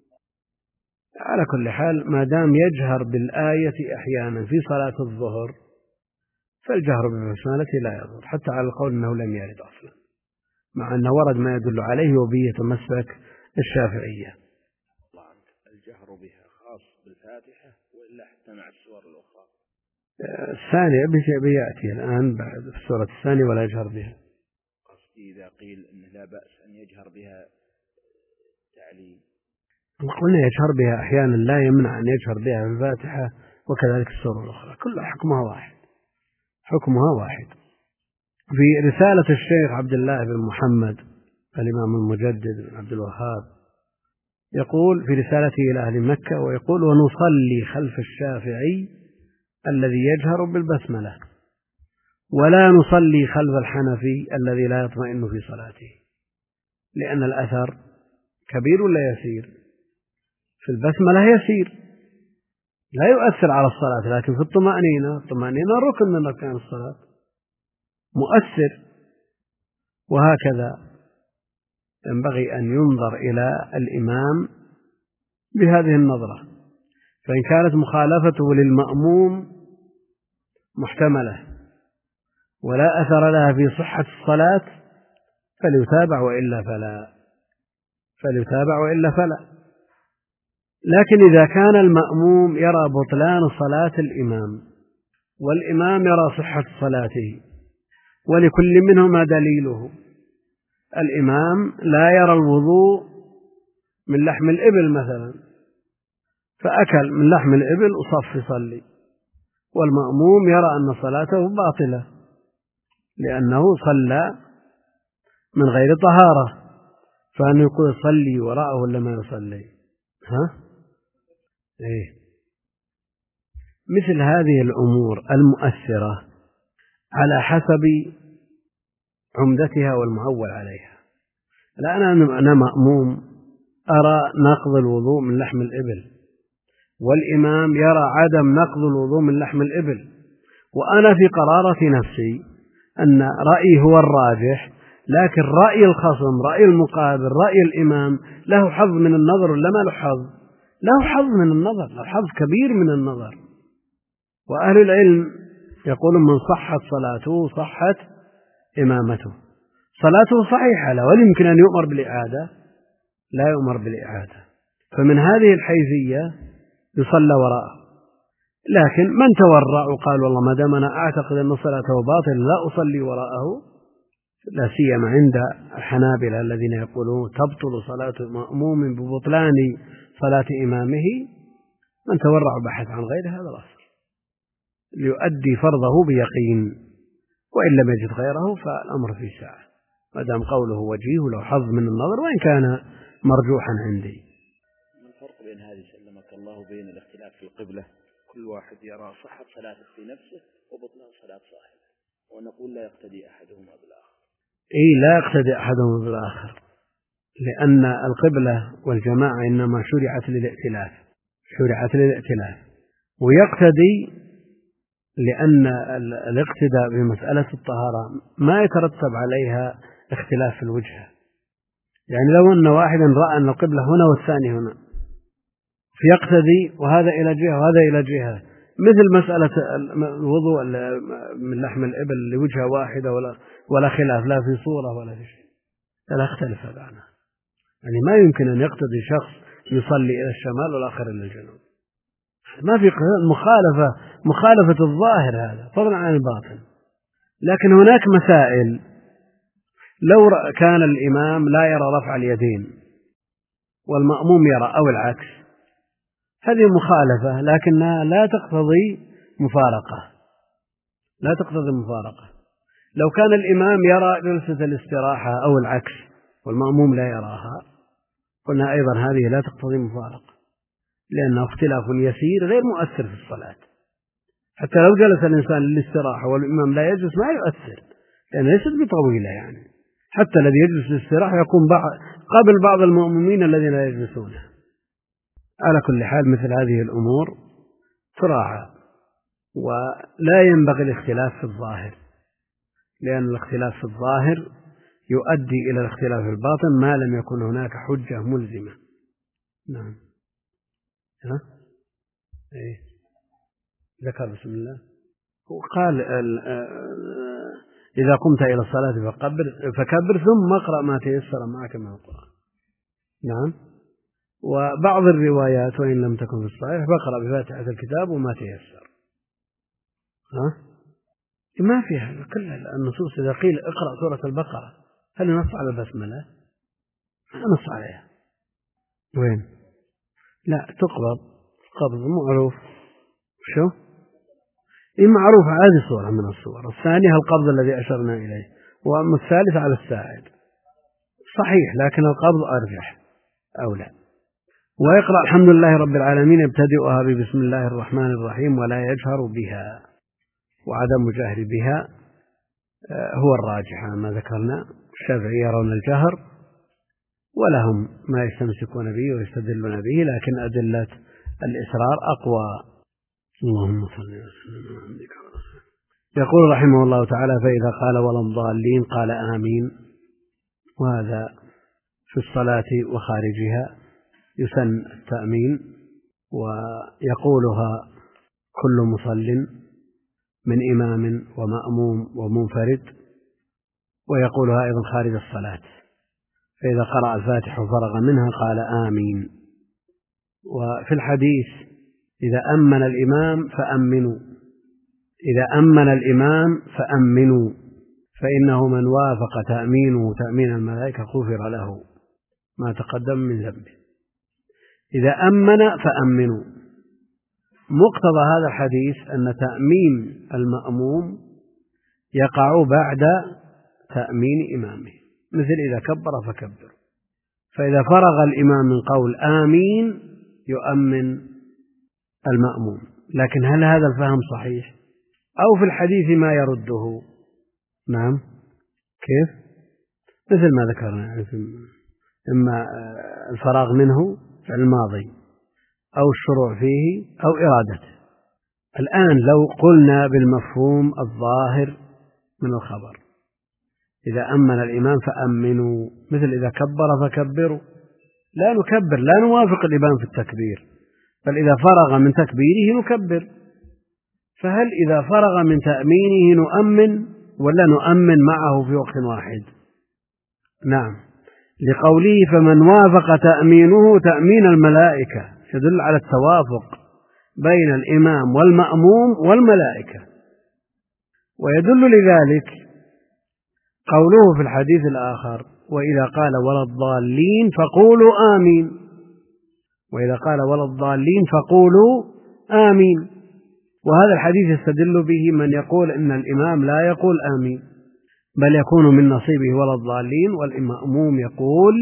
على كل حال ما دام يجهر بالآية أحيانا في صلاة الظهر فالجهر بالبسملة لا يضر، حتى على القول أنه لم يرد أصلا، مع أنه ورد ما يدل عليه وبه يتمسك الشافعية. الجهر بها خاص بالفاتحة وإلا حتى مع السور الأخرى؟ الثانية بيأتي الآن بعد في السورة الثانية ولا يجهر بها. قصدي إذا قيل أنه لا بأس أن يجهر بها تعليم، قلنا يجهر بها أحيانا لا يمنع أن يجهر بها في الفاتحة وكذلك السور الأخرى، كلها حكمها واحد، حكمها واحد. في رسالة الشيخ عبد الله بن محمد الإمام المجدد بن عبد الوهاب يقول في رسالته إلى أهل مكة، ويقول: ونصلي خلف الشافعي الذي يجهر بالبسملة، ولا نصلي خلف الحنفي الذي لا يطمئن في صلاته، لأن الأثر كبير ولا يسير؟ في البسملة يسير لا يؤثر على الصلاة، لكن في الطمأنينة الطمأنينة ركن من أركان الصلاة مؤثر. وهكذا ينبغي أن ينظر إلى الإمام بهذه النظرة، فإن كانت مخالفته للمأموم محتملة ولا أثر لها في صحة الصلاة فليتابع وإلا فلا فليتابع وإلا فلا. لكن إذا كان المأموم يرى بطلان صلاة الإمام والإمام يرى صحة صلاته، ولكل منهما دليله، الإمام لا يرى الوضوء من لحم الإبل مثلا فأكل من لحم الإبل وصف يصلي، والمأموم يرى أن صلاته باطلة لأنه صلى من غير طهارة، فأن يقول يصلي وراءه ولا ما يصلي؟ ها؟ إيه؟ مثل هذه الأمور المؤثرة على حسب عمدتها والمعول عليها. لا أنا مأموم أرى نقض الوضوء من لحم الإبل، والإمام يرى عدم نقض الوضوء من لحم الإبل، وأنا في قرارة نفسي أن رأيي هو الراجح، لكن رأي الخصم رأي المقابل رأي الإمام له حظ من النظر ولا ما له حظ؟ له حظ من النظر، له حظ كبير من النظر. وأهل العلم يقولون من صحت صلاته صحت إمامته، صلاته صحيحة لا، ولا يمكن أن يؤمر بالإعادة، لا يؤمر بالإعادة. فمن هذه الحيثية يصلى وراءه. لكن من تورع وقال والله ما دام أنا أعتقد أن صلاته باطل لا أصلي وراءه، لا سيما عند الحنابلة الذين يقولون تبطل صلاة مأموم ببطلان صلاة إمامه، من تورع بحث عن غير هذا الأصل ليؤدي فرضه بيقين، وإن لم يجد غيره فالأمر في ساعة، ما دام قوله وجيه له حظ من النظر وإن كان مرجوحا عندي. ما الفرق بين هذه سلمك الله بين الاختلاف في القبلة؟ كل واحد يرى صحة صلاته في نفسه وبطلان صلاة صاحبه، ونقول لا يقتدي أحدهما بالآخر. إيه، لا يقتدي أحدهما بالآخر، لأن القبلة والجماعة إنما شرعت للائتلاف، شرعت للائتلاف، ويقتدي لأن الاقتداء بمسألة الطهارة ما يترتب عليها اختلاف في الوجهة. يعني لو أن واحدا رأى أن القبلة هنا والثاني هنا فيقتدي، وهذا إلى جهة وهذا إلى جهة، مثل مسألة الوضوء من لحم الإبل لوجهة واحدة ولا ولا خلاف لا في صورة ولا في شيء، لا اختلف هذا عنها. يعني ما يمكن أن يقتدي شخص يصلي إلى الشمال والآخر إلى الجنوب، ما في مخالفة مخالفة الظاهر هذا فضلا عن الباطن. لكن هناك مسائل لو كان الإمام لا يرى رفع اليدين والمأموم يرى أو العكس، هذه مخالفة لكنها لا تقتضي مفارقة، لا تقتضي المفارقة. لو كان الإمام يرى جلسة الاستراحة أو العكس والمأموم لا يراها قلنا أيضا هذه لا تقتضي المفارقة، لأنه اختلاف يسير غير مؤثر في الصلاة. حتى لو جلس الإنسان للاستراحة والإمام لا يجلس ما يؤثر، لأنه ليست بطويلة يعني. حتى الذي يجلس للاستراحة يكون قبل بعض المؤمنين الذين لا يجلسونه. على كل حال مثل هذه الأمور تراعى، ولا ينبغي الاختلاف في الظاهر، لأن الاختلاف في الظاهر يؤدي إلى الاختلاف في الباطن ما لم يكن هناك حجة ملزمة. نعم. ها؟ إيه؟ ذكر بسم الله وقال إذا قمت إلى الصلاة فكبر, فكبر ثم اقرأ ما تيسر معك من القرآن. نعم. وبعض الروايات وإن لم تكن في الصحيح فاقرأ بفاتحة الكتاب وما تيسر. ها؟ ما فيها كل النصوص. إذا قيل اقرأ سورة البقرة هل نص على البسملة؟ ما نص عليها. وين؟ لا تقبض قبض معروف. شو؟ إيه معروف هذه صورة من الصور. الثانية القبض الذي أشرنا إليه، وأما الثالث على الساعد صحيح، لكن القبض أرجح أولى. ويقرأ الحمد لله رب العالمين يبتدئها ببسم الله الرحمن الرحيم ولا يجهر بها، وعدم الجهر بها هو الراجح ما ذكرنا. الشافعي يرون الجهر ولهم ما يستمسكون به ويستدلون به، لكن أدلة الإسرار أقوى. اللهم صل وسلم على عبدك ورسولك. يقول رحمه الله تعالى: فإذا قال ولا الضالين قال آمين. وهذا في الصلاة وخارجها يسن التأمين، ويقولها كل مصل من إمام ومأموم ومنفرد، ويقولها أيضا خارج الصلاة. فإذا قرأ الفاتح وفرغ منها قال آمين. وفي الحديث إذا أمن الإمام فأمنوا، إذا أمن الإمام فأمنوا، فإنه من وافق تأمينه تأمين الملائكة غفر له ما تقدم من ذنبه. إذا أمن فأمنوا. مقتضى هذا الحديث أن تأمين المأموم يقع بعد تأمين إمامه، مثل إذا كبر فكبر. فإذا فرغ الإمام من قول آمين يؤمن المأموم. لكن هل هذا الفهم صحيح؟ أو في الحديث ما يرده؟ نعم. كيف؟ مثل ما ذكرنا يعني إما الفراغ منه في الماضي أو الشروع فيه أو إرادته. الآن لو قلنا بالمفهوم الظاهر من الخبر إذا أمن الإمام فأمنوا، مثل إذا كبر فكبروا، لا نكبر، لا نوافق الإمام في التكبير، بل إذا فرغ من تكبيره نكبر. فهل إذا فرغ من تأمينه نؤمن ولا نؤمن معه في وقت واحد؟ نعم، لقوله فمن وافق تأمينه تأمين الملائكة، يدل على التوافق بين الإمام والمأموم والملائكة. ويدل لذلك قوله في الحديث الآخر: وإذا قال ولا الضالين فقولوا آمين. وإذا قال ولا الضالين فقولوا آمين. وهذا الحديث يستدل به من يقول إن الإمام لا يقول آمين، بل يكون من نصيبه ولا الضالين والمأموم يقول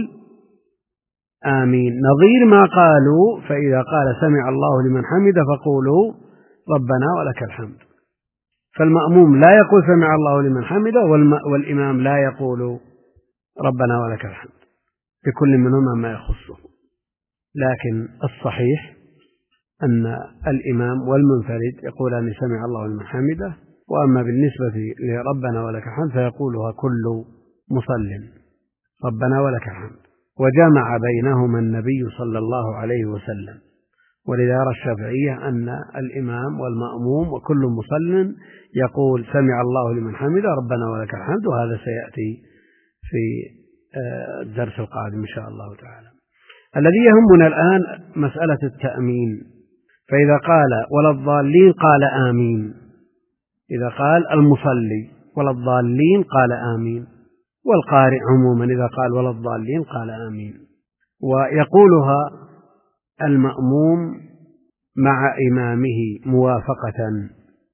آمين، نظير ما قالوا فإذا قال سمع الله لمن حمد فقولوا ربنا ولك الحمد. فالمأموم لا يقول سمع الله لمن حمد، والإمام لا يقول ربنا ولك الحمد، لكل منهما ما يخصه. لكن الصحيح أن الإمام والمنفرد يقولان سمع الله لمن حمده، وأما بالنسبة لربنا ولك الحمد فيقولها كل مصل ربنا ولك الحمد. وجمع بينهما النبي صلى الله عليه وسلم، ولذا يرى الشافعية أن الإمام والمأموم وكل مصل يقول سمع الله لمن حمده ربنا ولك الحمد. وهذا سيأتي في الدرس القادم إن شاء الله تعالى. الذي يهمنا الآن مسألة التأمين. فإذا قال ولا الضالين قال آمين، إذا قال المصلي ولا الضالين قال آمين، والقارئ عموما إذا قال ولا الضالين قال آمين. ويقولها المأموم مع إمامه موافقة،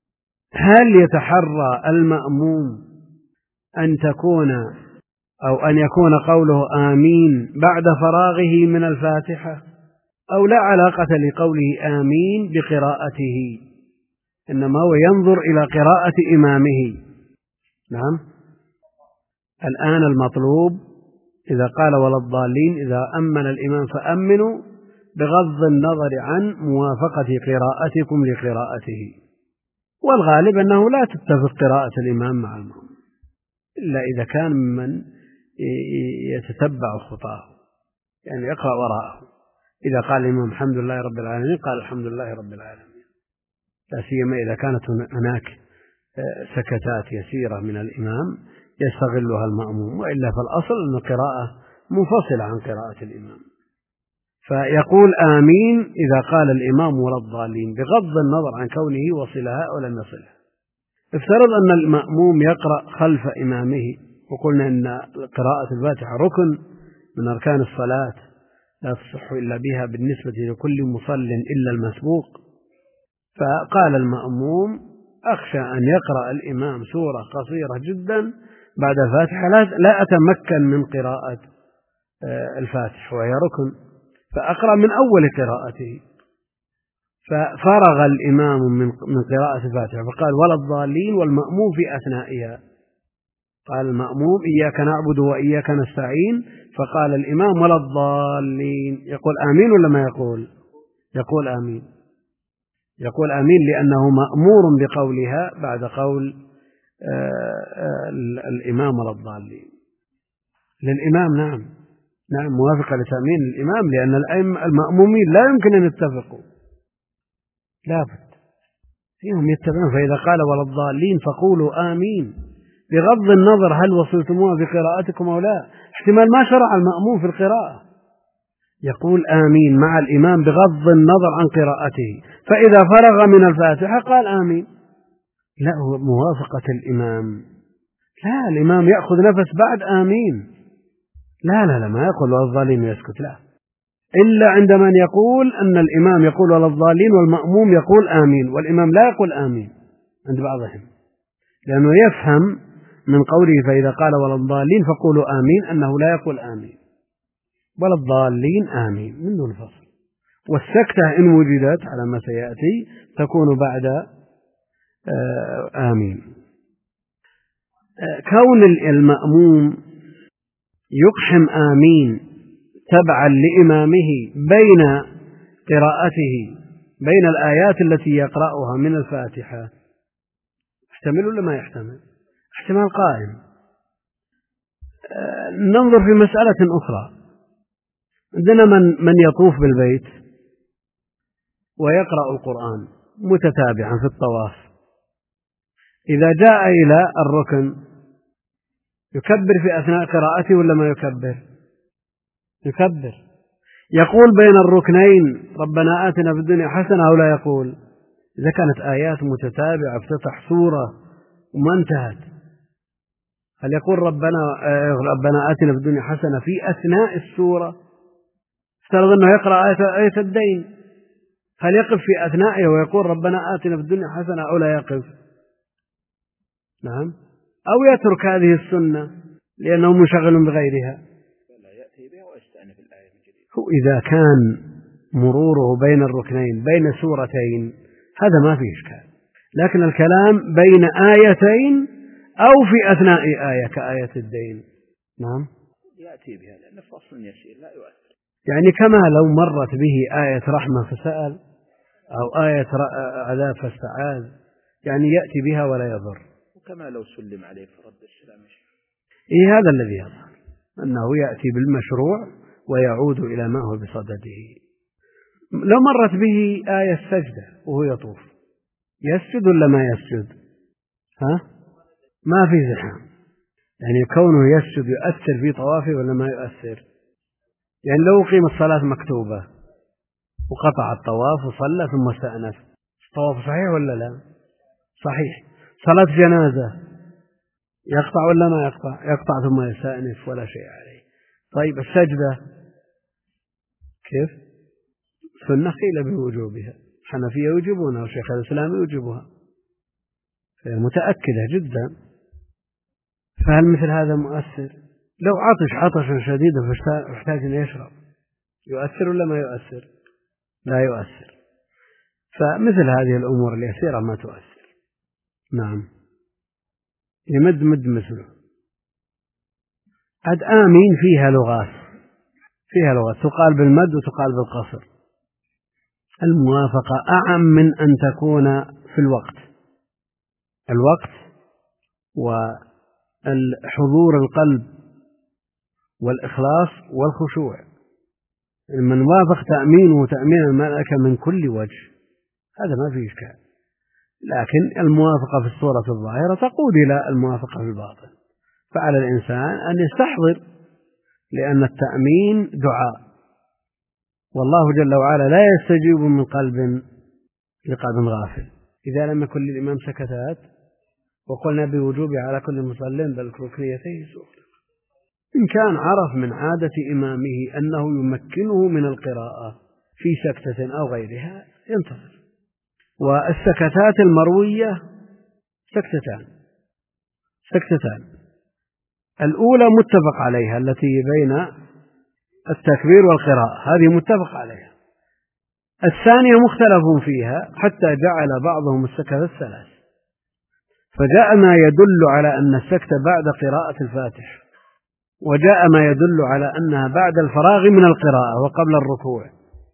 هل يتحرى المأموم أن تكون أو أن يكون قوله آمين بعد فراغه من الفاتحة، أو لا علاقة لقوله آمين بقراءته، إنما هو ينظر إلى قراءة إمامه؟ نعم. الآن المطلوب إذا قال ولا الضالين إذا أمن الإمام فأمنوا بغض النظر عن موافقة قراءتكم لقراءته، والغالب أنه لا تتفق قراءة الإمام مع المأموم إلا إذا كان من يتتبع خطاه، يعني يقرأ وراءه. إذا قال الإمام الحمد لله رب العالمين قال الحمد لله رب العالمين، لا سيما إذا كانت هناك سكتات يسيرة من الإمام يستغلها المأموم، وإلا فالأصل أن القراءة منفصلة عن قراءة الإمام. فيقول آمين إذا قال الإمام ولا الضالين بغض النظر عن كونه وصلها أو لم يصلها. افترض أن المأموم يقرأ خلف إمامه، وقلنا أن قراءة الفاتحة ركن من أركان الصلاة لا تصح إلا بها بالنسبة لكل مصل إلا المسبوق، فقال المأموم أخشى أن يقرأ الإمام سورة قصيرة جدا بعد الفاتحة لا أتمكن من قراءة الفاتحة وهي ركن، فأقرأ من أول قراءته. ففرغ الإمام من قراءة الفاتحة فقال ولا الضالين والمأموم في أثنائها. قال المأموم إياك نعبد وإياك نستعين، فقال الإمام ولا الضالين، يقول آمين ولا ما يقول؟ يقول آمين. يقول آمين لأنه مأمور بقولها بعد قول الإمام ولا الضالين. للإمام نعم نعم موافقة لتأمين الإمام، لأن المأمومين لا يمكن أن يتفقوا، لا بد فيهم يتبعون. فإذا قال ولا الضالين فقولوا آمين بغض النظر هل وصلتموها بقراءتكم أو لا. احتمال ما شرع المأموم في القراءة، يقول آمين مع الإمام بغض النظر عن قراءته، فإذا فرغ من الفاتحة قال آمين. لا، موافقة الإمام. لا، الإمام يأخذ نفس بعد آمين. لا لا لا ما يقول ولا الضالين ويسكت، لا، إلا عندما يقول أن الإمام يقول ولا الضالين والمأموم يقول آمين، والإمام لا يقول آمين عند بعضهم، لأنه يفهم من قوله فإذا قال ولا الضالين فقولوا آمين أنه لا يقول آمين، ولا الضالين آمين من دون فصل. والسكتة إن وجدت على ما سيأتي تكون بعد آمين. كون المأموم يقحم آمين تبعا لإمامه بين قراءته بين الآيات التي يقرأها من الفاتحة يحتمل ولا ما يحتمل؟ احتمال قائم. ننظر في مسألة أخرى. عندنا من, من يطوف بالبيت ويقرأ القرآن متتابعا في الطواف، إذا جاء إلى الركن يكبر في أثناء قراءته ولا ما يكبر؟ يكبر. يقول بين الركنين ربنا آتنا في الدنيا حسنة أو لا يقول؟ إذا كانت آيات متتابعة افتتح سورة وما انتهت، هل يقول ربنا ربنا آتنا في الدنيا حسنة في أثناء السورة؟ افترض أنه يقرأ آية الدين، هل يقف في أثنائه ويقول ربنا آتنا في الدنيا حسنة أو لا يقف؟ نعم. أو يترك هذه السنة لأنه منشغل بغيرها. هو إذا كان مروره بين الركنين بين سورتين هذا ما فيه إشكال، لكن الكلام بين آيتين أو في أثناء آية كآية الدين. نعم. يأتي بها لأن فصل يسير لا يؤثر، يعني كما لو مرت به آية رحمة فسأل أو آية عذاب فاستعاذ، يعني يأتي بها ولا يضر. وكما لو سلم عليه فرد السلام. إيه هذا الذي يظهر أنه يأتي بالمشروع ويعود إلى ما هو بصدده. لو مرت به آية السجدة وهو يطوف يسجد ولا ما يسجد؟ ها؟ ما في زحام، يعني كونه يسجد يؤثر في طوافه ولا ما يؤثر؟ يعني لو قيم الصلاة مكتوبة وقطع الطواف وصلى ثم استأنف، الطواف صحيح ولا لا؟ صحيح. صلاة جنازة يقطع ولا ما يقطع؟ يقطع ثم يستأنف ولا شيء عليه. طيب السجدة كيف؟ سنة قيل بوجوبها، حنفية يوجبونها وشيخ الإسلام يوجبها. متأكدة جدا. فهل مثل هذا مؤثر؟ لو عطش عطشا شديدا فاحتاج أن يشرب، يؤثر ولا ما يؤثر؟ لا يؤثر. فمثل هذه الأمور اليسيرة ما تؤثر. نعم. يمد مد مثله. عد آمين فيها لغات، فيها لغات تقال بالمد وتقال بالقصر. الموافقة أعم من أن تكون في الوقت، الوقت والحضور القلب والإخلاص والخشوع. من وافق تأمينه تأمين الملائكة من كل وجه، هذا ما فيه إشكال. لكن الموافقة في الصورة الظاهرة تقود إلى الموافقة في الباطن، فعلى الإنسان أن يستحضر، لأن التأمين دعاء، والله جل وعلا لا يستجيب من قلب لقلب غافل. إذا لم يكن للإمام سكتات وقلنا بوجوب على كل مصل بل ركنيتيه سوء. إن كان عرف من عادة إمامه أنه يمكنه من القراءة في سكتة أو غيرها ينتظر. والسكتات المروية سكتتان سكتتان الأولى متفق عليها التي بين التكبير والقراءة، هذه متفق عليها. الثانية مختلف فيها حتى جعل بعضهم السكتة الثلاث، فجاء ما يدل على أن السكتة بعد قراءة الفاتحة، وجاء ما يدل على أنها بعد الفراغ من القراءة وقبل الركوع.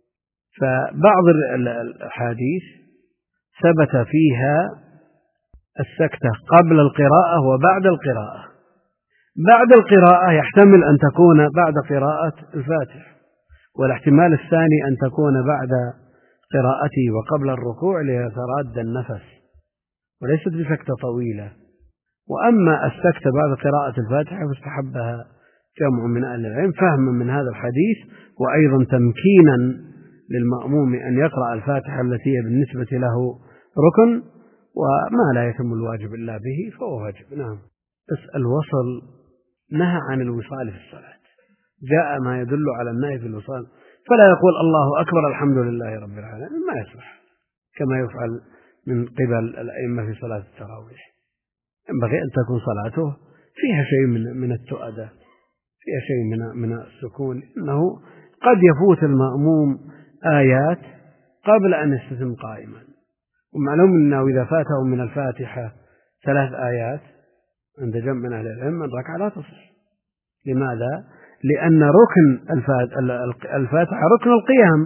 فبعض الأحاديث ثبت فيها السكتة قبل القراءة وبعد القراءة. بعد القراءة يحتمل أن تكون بعد قراءة الفاتحة، والاحتمال الثاني أن تكون بعد قراءته وقبل الركوع ليتراد النفس، وليست بسكتة طويلة. وأما السكتة بعد قراءة الفاتحة فاستحبها جمع من أهل العلم فهما من هذا الحديث، وأيضا تمكينا للمأموم أن يقرأ الفاتحة التي هي بالنسبة له ركن، وما لا يتم الواجب إلا به فهو واجب. نعم. بس الوصل نهى عن الوصال في الصلاة، جاء ما يدل على النهي في الوصال، فلا يقول الله أكبر الحمد لله رب العالمين، ما يصلح كما يفعل من قبل الأئمة في صلاة التراويح. ينبغي أن تكون صلاته فيها شيء من من التؤدة، فيها شيء من من السكون، إنه قد يفوت المأموم آيات قبل أن يستتم قائما. ومعلوم أنه إذا فاته من الفاتحة ثلاث آيات عند جمع من أهل العلم الركعة لا تصح. لماذا؟ لأن ركن الفاتحة ركن القيام،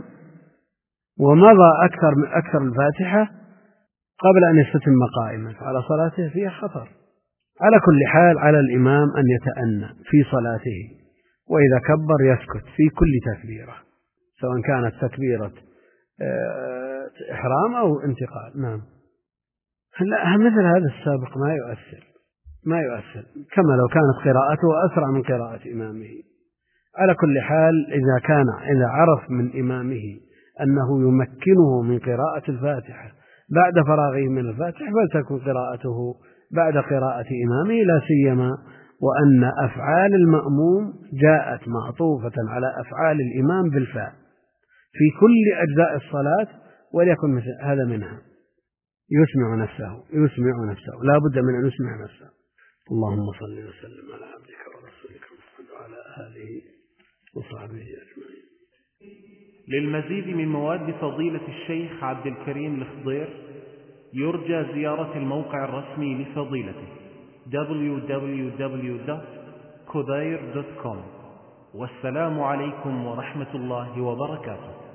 ومضى أكثر من أكثر الفاتحة قبل أن يستتم قائما، فعلى صلاته فيها خطر. على كل حال على الإمام أن يتأنى في صلاته، وإذا كبر يسكت في كل تكبيرة، سواء كانت تكبيرة إحرام أو انتقال. نعم. هل مثل هذا السابق ما يؤثر ما يؤثر كما لو كانت قراءته أسرع من قراءة إمامه. على كل حال إذا كان إذا عرف من إمامه أنه يمكنه من قراءة الفاتحة بعد فراغه من الفاتحة فلتكن قراءته بعد قراءة إمامه، لا سيما وأن أفعال المأموم جاءت معطوفة على أفعال الإمام بالفاء في كل أجزاء الصلاة، وليكن مثل هذا منها. يسمع نفسه يسمع نفسه لا بد من أن يسمع نفسه. اللهم صل وسلم على عبدك ورسولك محمد وعلى آله وصحبه أجمعين. للمزيد من مواد فضيلة الشيخ عبد الكريم الخضير يرجى زيارة الموقع الرسمي لفضيلته دبليو دبليو دبليو دوت كوداير دوت كوم. والسلام عليكم ورحمة الله وبركاته.